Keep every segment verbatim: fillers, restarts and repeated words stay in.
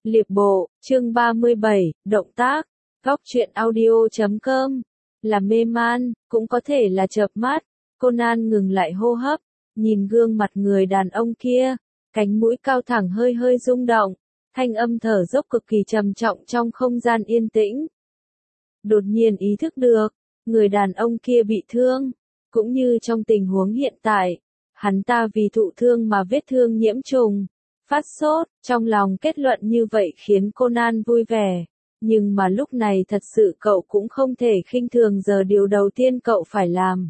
Liệp bộ, chương ba mươi bảy, động tác, góc truyện audio chấm com, là mê man, cũng có thể là chợp mắt. Conan ngừng lại hô hấp, nhìn gương mặt người đàn ông kia, cánh mũi cao thẳng hơi hơi rung động, thanh âm thở dốc cực kỳ trầm trọng trong không gian yên tĩnh. Đột nhiên ý thức được, người đàn ông kia bị thương, cũng như trong tình huống hiện tại, hắn ta vì thụ thương mà vết thương nhiễm trùng, phát sốt, trong lòng kết luận như vậy khiến Conan vui vẻ. Nhưng mà lúc này thật sự cậu cũng không thể khinh thường, giờ điều đầu tiên cậu phải làm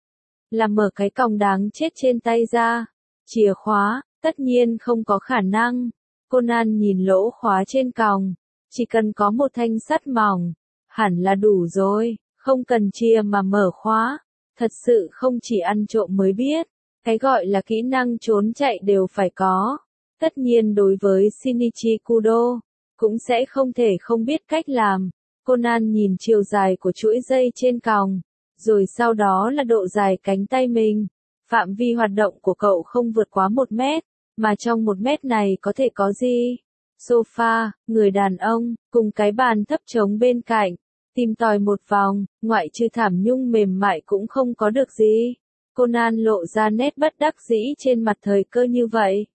là mở cái còng đáng chết trên tay ra. Chìa khóa, tất nhiên không có khả năng. Conan nhìn lỗ khóa trên còng, chỉ cần có một thanh sắt mỏng, hẳn là đủ rồi, không cần chia mà mở khóa. Thật sự không chỉ ăn trộm mới biết, cái gọi là kỹ năng trốn chạy đều phải có. Tất nhiên đối với Shinichi Kudo, cũng sẽ không thể không biết cách làm. Conan nhìn chiều dài của chuỗi dây trên còng, rồi sau đó là độ dài cánh tay mình. Phạm vi hoạt động của cậu không vượt quá một mét, mà trong một mét này có thể có gì? Sofa, người đàn ông, cùng cái bàn thấp trống bên cạnh. Tìm tòi một vòng, ngoại trừ thảm nhung mềm mại cũng không có được gì. Conan lộ ra nét bất đắc dĩ trên mặt, thời cơ như vậy.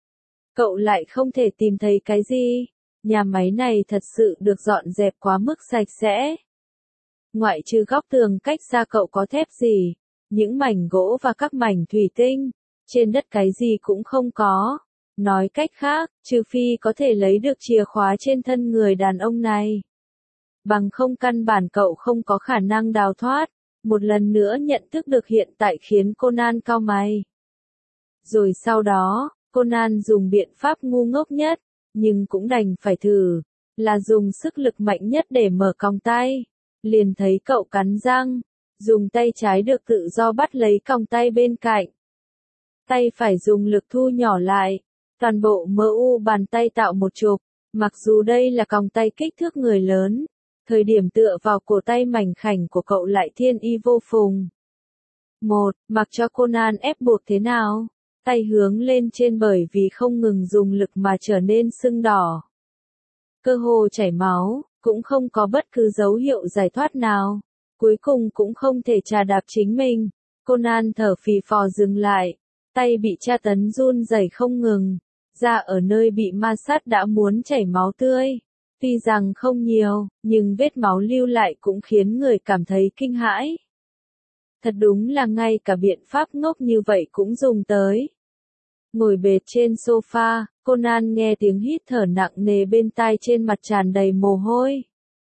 Cậu lại không thể tìm thấy cái gì. Nhà máy này thật sự được dọn dẹp quá mức sạch sẽ. Ngoại trừ góc tường cách xa cậu có thép gì, những mảnh gỗ và các mảnh thủy tinh, trên đất cái gì cũng không có. Nói cách khác, trừ phi có thể lấy được chìa khóa trên thân người đàn ông này. Bằng không căn bản cậu không có khả năng đào thoát. Một lần nữa nhận thức được hiện tại khiến Conan cau mày. Rồi sau đó, Conan dùng biện pháp ngu ngốc nhất, nhưng cũng đành phải thử, là dùng sức lực mạnh nhất để mở còng tay. Liền thấy cậu cắn răng, dùng tay trái được tự do bắt lấy còng tay bên cạnh. Tay phải dùng lực thu nhỏ lại, toàn bộ mờ u bàn tay tạo một trục, mặc dù đây là còng tay kích thước người lớn. Thời điểm tựa vào cổ tay mảnh khảnh của cậu lại thiên y vô phùng. Một, mặc cho Conan ép buộc thế nào, tay hướng lên trên bởi vì không ngừng dùng lực mà trở nên sưng đỏ. Cơ hồ chảy máu, cũng không có bất cứ dấu hiệu giải thoát nào. Cuối cùng cũng không thể trà đạp chính mình. Conan thở phì phò dừng lại, tay bị tra tấn run rẩy không ngừng, da ở nơi bị ma sát đã muốn chảy máu tươi. Tuy rằng không nhiều, nhưng vết máu lưu lại cũng khiến người cảm thấy kinh hãi. Thật đúng là ngay cả biện pháp ngốc như vậy cũng dùng tới. Ngồi bệt trên sofa, Conan nghe tiếng hít thở nặng nề bên tai, trên mặt tràn đầy mồ hôi.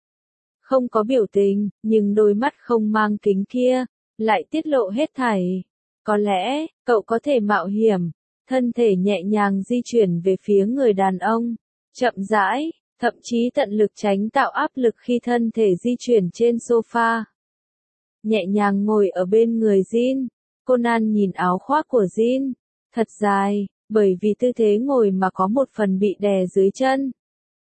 Không có biểu tình, nhưng đôi mắt không mang kính kia, lại tiết lộ hết thảy. Có lẽ, cậu có thể mạo hiểm, thân thể nhẹ nhàng di chuyển về phía người đàn ông, chậm rãi. Thậm chí tận lực tránh tạo áp lực khi thân thể di chuyển trên sofa. Nhẹ nhàng ngồi ở bên người Jin. Conan nhìn áo khoác của Jin, thật dài, bởi vì tư thế ngồi mà có một phần bị đè dưới chân.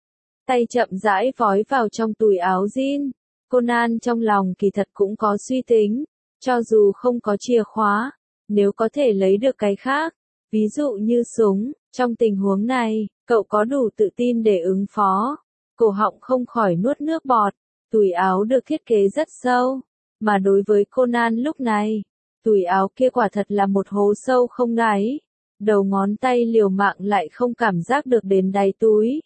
Tay chậm rãi vói vào trong túi áo Jin. Conan trong lòng kỳ thật cũng có suy tính, cho dù không có chìa khóa, nếu có thể lấy được cái khác, ví dụ như súng, trong tình huống này, cậu có đủ tự tin để ứng phó. Cổ họng không khỏi nuốt nước bọt. Túi áo được thiết kế rất sâu, mà đối với Conan lúc này, túi áo kia quả thật là một hố sâu không đáy. Đầu ngón tay liều mạng lại không cảm giác được đến đáy túi.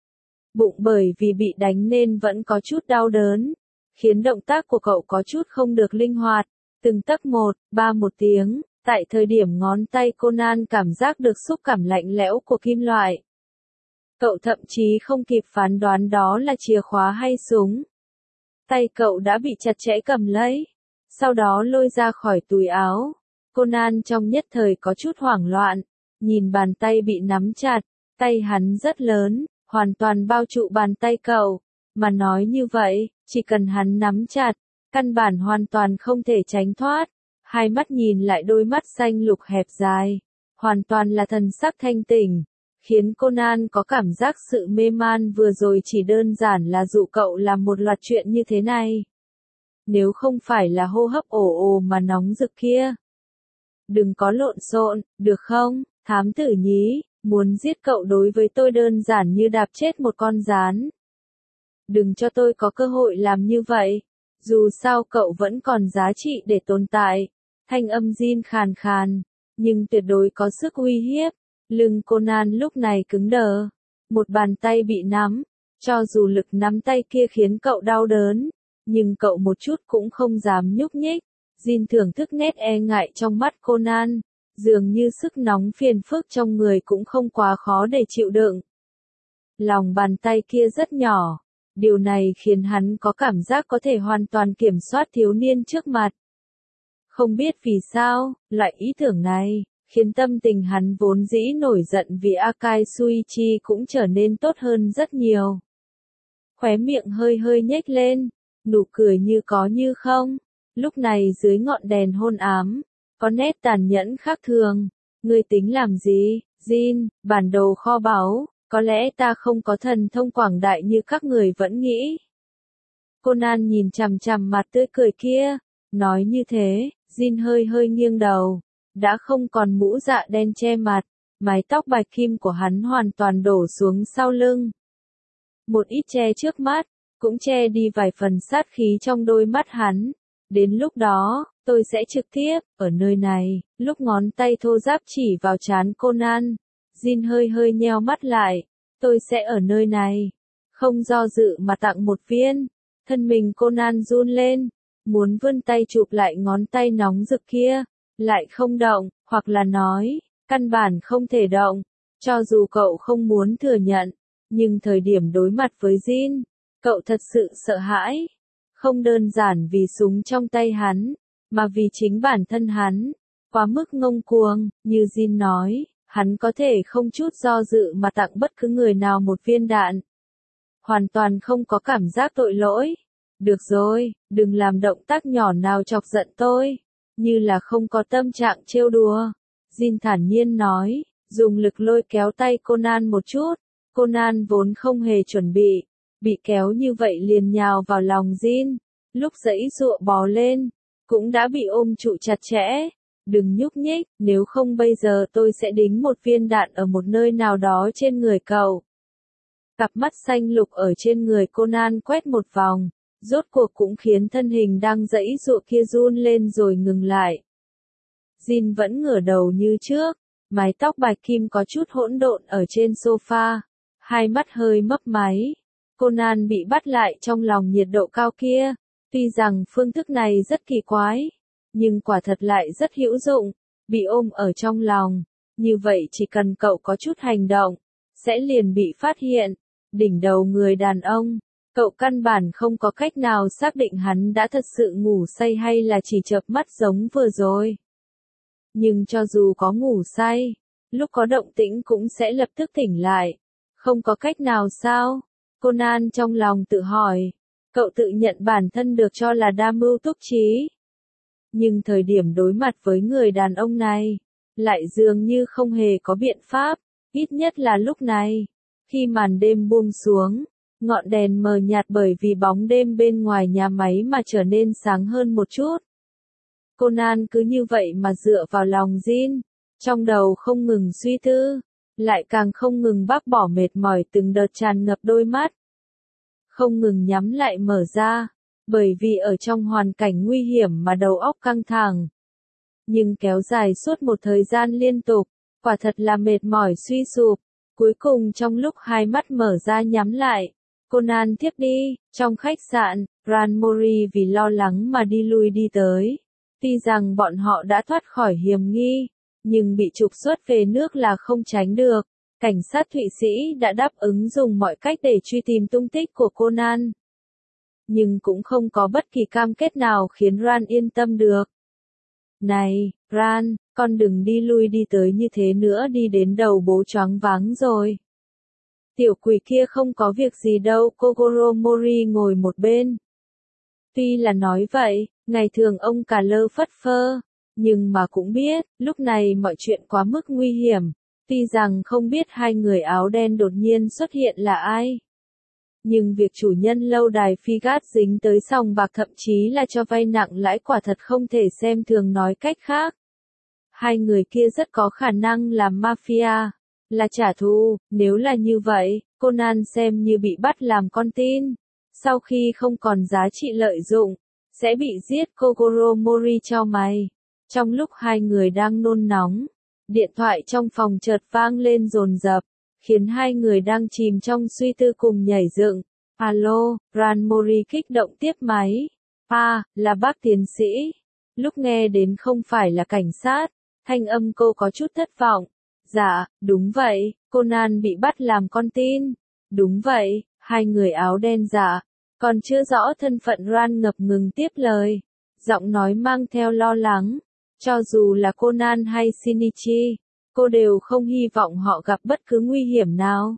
Bụng bởi vì bị đánh nên vẫn có chút đau đớn, khiến động tác của cậu có chút không được linh hoạt. Từng tấc một, ba một tiếng. Tại thời điểm ngón tay Conan cảm giác được xúc cảm lạnh lẽo của kim loại. Cậu thậm chí không kịp phán đoán đó là chìa khóa hay súng. Tay cậu đã bị chặt chẽ cầm lấy, sau đó lôi ra khỏi túi áo. Conan trong nhất thời có chút hoảng loạn, nhìn bàn tay bị nắm chặt, tay hắn rất lớn, hoàn toàn bao trụ bàn tay cậu. Mà nói như vậy, chỉ cần hắn nắm chặt, căn bản hoàn toàn không thể tránh thoát. Hai mắt nhìn lại đôi mắt xanh lục hẹp dài, hoàn toàn là thần sắc thanh tỉnh, khiến Conan có cảm giác sự mê man vừa rồi chỉ đơn giản là dụ cậu làm một loạt chuyện như thế này. Nếu không phải là hô hấp ồ ồ mà nóng rực kia. Đừng có lộn xộn, được không, thám tử nhí, Muốn giết cậu đối với tôi đơn giản như đạp chết một con gián. Đừng cho tôi có cơ hội làm như vậy. Dù sao cậu vẫn còn giá trị để tồn tại. Thanh âm Jin khàn khàn, nhưng tuyệt đối có sức uy hiếp. Lưng Conan lúc này cứng đờ. Một bàn tay bị nắm. Cho dù lực nắm tay kia khiến cậu đau đớn, nhưng cậu một chút cũng không dám nhúc nhích. Jin thưởng thức nét e ngại trong mắt Conan. Dường như sức nóng phiền phức trong người cũng không quá khó để chịu đựng. Lòng bàn tay kia rất nhỏ. Điều này khiến hắn có cảm giác có thể hoàn toàn kiểm soát thiếu niên trước mặt. Không biết vì sao, loại ý tưởng này, khiến tâm tình hắn vốn dĩ nổi giận vì Akai Suichi cũng trở nên tốt hơn rất nhiều. Khóe miệng hơi hơi nhếch lên, nụ cười như có như không. Lúc này dưới ngọn đèn hôn ám, có nét tàn nhẫn khác thường. Ngươi tính làm gì, Jin, bản đồ kho báu, có lẽ ta không có thần thông quảng đại như các người vẫn nghĩ. Conan nhìn chằm chằm mặt tươi cười kia, nói như thế, Jin hơi hơi nghiêng đầu, đã không còn mũ dạ đen che mặt, mái tóc bạch kim của hắn hoàn toàn đổ xuống sau lưng. Một ít che trước mắt, cũng che đi vài phần sát khí trong đôi mắt hắn. Đến lúc đó, tôi sẽ trực tiếp, ở nơi này, lúc ngón tay thô ráp chỉ vào trán Conan. Jin hơi hơi nheo mắt lại, tôi sẽ ở nơi này. Không do dự mà tặng một viên. Thân mình Conan run lên, muốn vươn tay chụp lại ngón tay nóng rực kia, lại không động, hoặc là nói, căn bản không thể động. Cho dù cậu không muốn thừa nhận, nhưng thời điểm đối mặt với Jin, cậu thật sự sợ hãi. Không đơn giản vì súng trong tay hắn, mà vì chính bản thân hắn, quá mức ngông cuồng, như Jin nói, hắn có thể không chút do dự mà tặng bất cứ người nào một viên đạn. Hoàn toàn không có cảm giác tội lỗi. Được rồi, đừng làm động tác nhỏ nào chọc giận tôi, như là không có tâm trạng trêu đùa. Jin thản nhiên nói, dùng lực lôi kéo tay Conan một chút. Conan vốn không hề chuẩn bị, bị kéo như vậy liền nhào vào lòng Jin. Lúc giãy giụa bò lên, cũng đã bị ôm trụ chặt chẽ. Đừng nhúc nhích, nếu không bây giờ tôi sẽ đính một viên đạn ở một nơi nào đó trên người cậu. Cặp mắt xanh lục ở trên người Conan quét một vòng, rốt cuộc cũng khiến thân hình đang giãy giụa kia run lên rồi ngừng lại. Jin vẫn ngửa đầu như trước, mái tóc bạch kim có chút hỗn độn ở trên sofa, hai mắt hơi mấp máy. Conan bị bắt lại trong lòng nhiệt độ cao kia, tuy rằng phương thức này rất kỳ quái, nhưng quả thật lại rất hữu dụng, bị ôm ở trong lòng, như vậy chỉ cần cậu có chút hành động, sẽ liền bị phát hiện. Đỉnh đầu người đàn ông, cậu căn bản không có cách nào xác định hắn đã thật sự ngủ say hay là chỉ chợp mắt giống vừa rồi. Nhưng cho dù có ngủ say, lúc có động tĩnh cũng sẽ lập tức tỉnh lại. Không có cách nào sao? Conan trong lòng tự hỏi. Cậu tự nhận bản thân được cho là đa mưu túc trí. Nhưng thời điểm đối mặt với người đàn ông này, lại dường như không hề có biện pháp, ít nhất là lúc này. Khi màn đêm buông xuống, ngọn đèn mờ nhạt bởi vì bóng đêm bên ngoài nhà máy mà trở nên sáng hơn một chút. Conan cứ như vậy mà dựa vào lòng Jin, trong đầu không ngừng suy tư, lại càng không ngừng bác bỏ mệt mỏi từng đợt tràn ngập đôi mắt. Không ngừng nhắm lại mở ra, bởi vì ở trong hoàn cảnh nguy hiểm mà đầu óc căng thẳng. Nhưng kéo dài suốt một thời gian liên tục, quả thật là mệt mỏi suy sụp. Cuối cùng trong lúc hai mắt mở ra nhắm lại, Conan thiếp đi. Trong khách sạn, Ranmori vì lo lắng mà đi lui đi tới. Tuy rằng bọn họ đã thoát khỏi hiểm nghi, nhưng bị trục xuất về nước là không tránh được. Cảnh sát Thụy Sĩ đã đáp ứng dùng mọi cách để truy tìm tung tích của Conan. Nhưng cũng không có bất kỳ cam kết nào khiến Ran yên tâm được. Này, Ran, con đừng đi lui đi tới như thế nữa, đi đến đầu bố choáng váng rồi. Tiểu quỷ kia không có việc gì đâu, Kogoro Mori ngồi một bên. Tuy là nói vậy, ngày thường ông cả lơ phất phơ, nhưng mà cũng biết, lúc này mọi chuyện quá mức nguy hiểm. Tuy rằng không biết hai người áo đen đột nhiên xuất hiện là ai. Nhưng việc chủ nhân lâu đài Figat dính tới sòng bạc thậm chí là cho vay nặng lãi quả thật không thể xem thường, nói cách khác. Hai người kia rất có khả năng là mafia. Là trả thù, nếu là như vậy, Conan xem như bị bắt làm con tin. Sau khi không còn giá trị lợi dụng, sẽ bị giết. Kogoro Mori cho mày. Trong lúc hai người đang nôn nóng, điện thoại trong phòng chợt vang lên dồn dập, khiến hai người đang chìm trong suy tư cùng nhảy dựng. Alo, Ran Mori kích động tiếp máy. À, là bác tiến sĩ. Lúc nghe đến không phải là cảnh sát, thanh âm cô có chút thất vọng. Dạ, đúng vậy, Conan bị bắt làm con tin. Đúng vậy, hai người áo đen dạ. Còn chưa rõ thân phận Ran ngập ngừng tiếp lời. Giọng nói mang theo lo lắng. Cho dù là Conan hay Shinichi, cô đều không hy vọng họ gặp bất cứ nguy hiểm nào.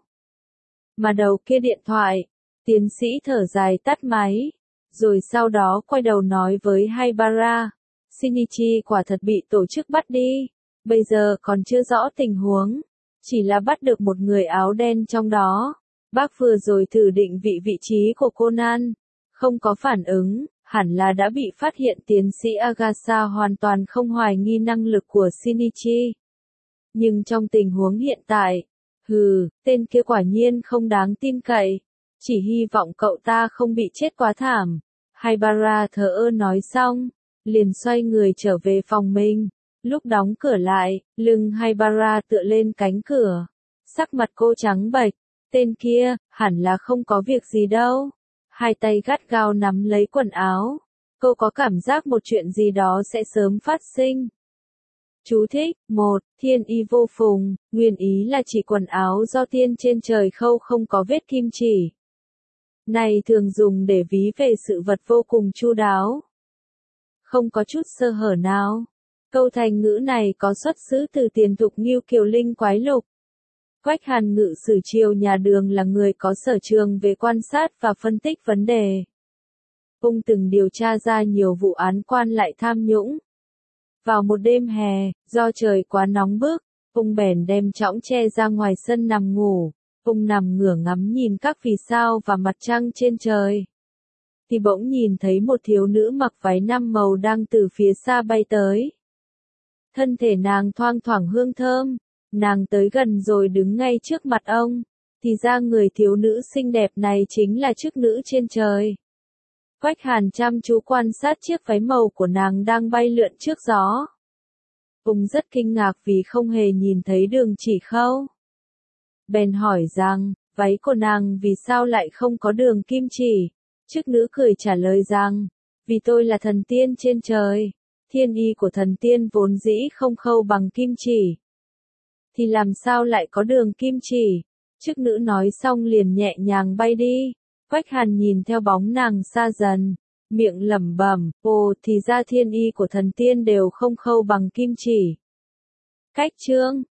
Mà đầu kia điện thoại, tiến sĩ thở dài tắt máy, rồi sau đó quay đầu nói với Haibara. Shinichi quả thật bị tổ chức bắt đi, bây giờ còn chưa rõ tình huống, chỉ là bắt được một người áo đen trong đó. Bác vừa rồi thử định vị vị trí của Conan, không có phản ứng, hẳn là đã bị phát hiện. Tiến sĩ Agasa hoàn toàn không hoài nghi năng lực của Shinichi. Nhưng trong tình huống hiện tại, hừ, tên kia quả nhiên không đáng tin cậy, chỉ hy vọng cậu ta không bị chết quá thảm. Haibara thờ ơ nói xong, liền xoay người trở về phòng mình. Lúc đóng cửa lại, lưng Haibara tựa lên cánh cửa, sắc mặt cô trắng bệch. Tên kia, hẳn là không có việc gì đâu. Hai tay gắt gao nắm lấy quần áo. Cô có cảm giác một chuyện gì đó sẽ sớm phát sinh. Chú thích, một, thiên y vô phùng, nguyên ý là chỉ quần áo do tiên trên trời khâu không có vết kim chỉ. Này thường dùng để ví về sự vật vô cùng chu đáo, không có chút sơ hở nào. Câu thành ngữ này có xuất xứ từ tiền thục Ngưu Kiều Linh Quái Lục. Quách Hàn Ngự sử triều nhà Đường là người có sở trường về quan sát và phân tích vấn đề. Ông từng điều tra ra nhiều vụ án quan lại tham nhũng. Vào một đêm hè, do trời quá nóng bức, ông bèn đem chõng tre ra ngoài sân nằm ngủ. Ông nằm ngửa ngắm nhìn các vì sao và mặt trăng trên trời. Thì bỗng nhìn thấy một thiếu nữ mặc váy năm màu đang từ phía xa bay tới. Thân thể nàng thoang thoảng hương thơm. Nàng tới gần rồi đứng ngay trước mặt ông. Thì ra người thiếu nữ xinh đẹp này chính là chức nữ trên trời. Quách Hàn chăm chú quan sát chiếc váy màu của nàng đang bay lượn trước gió. Ông rất kinh ngạc vì không hề nhìn thấy đường chỉ khâu. Bèn hỏi rằng, váy của nàng vì sao lại không có đường kim chỉ? Chức nữ cười trả lời rằng, vì tôi là thần tiên trên trời. Thiên y của thần tiên vốn dĩ không khâu bằng kim chỉ. Thì làm sao lại có đường kim chỉ? Chức nữ nói xong liền nhẹ nhàng bay đi. Quách Hàn nhìn theo bóng nàng xa dần, miệng lẩm bẩm, ồ thì ra thiên y của thần tiên đều không khâu bằng kim chỉ. Cách chương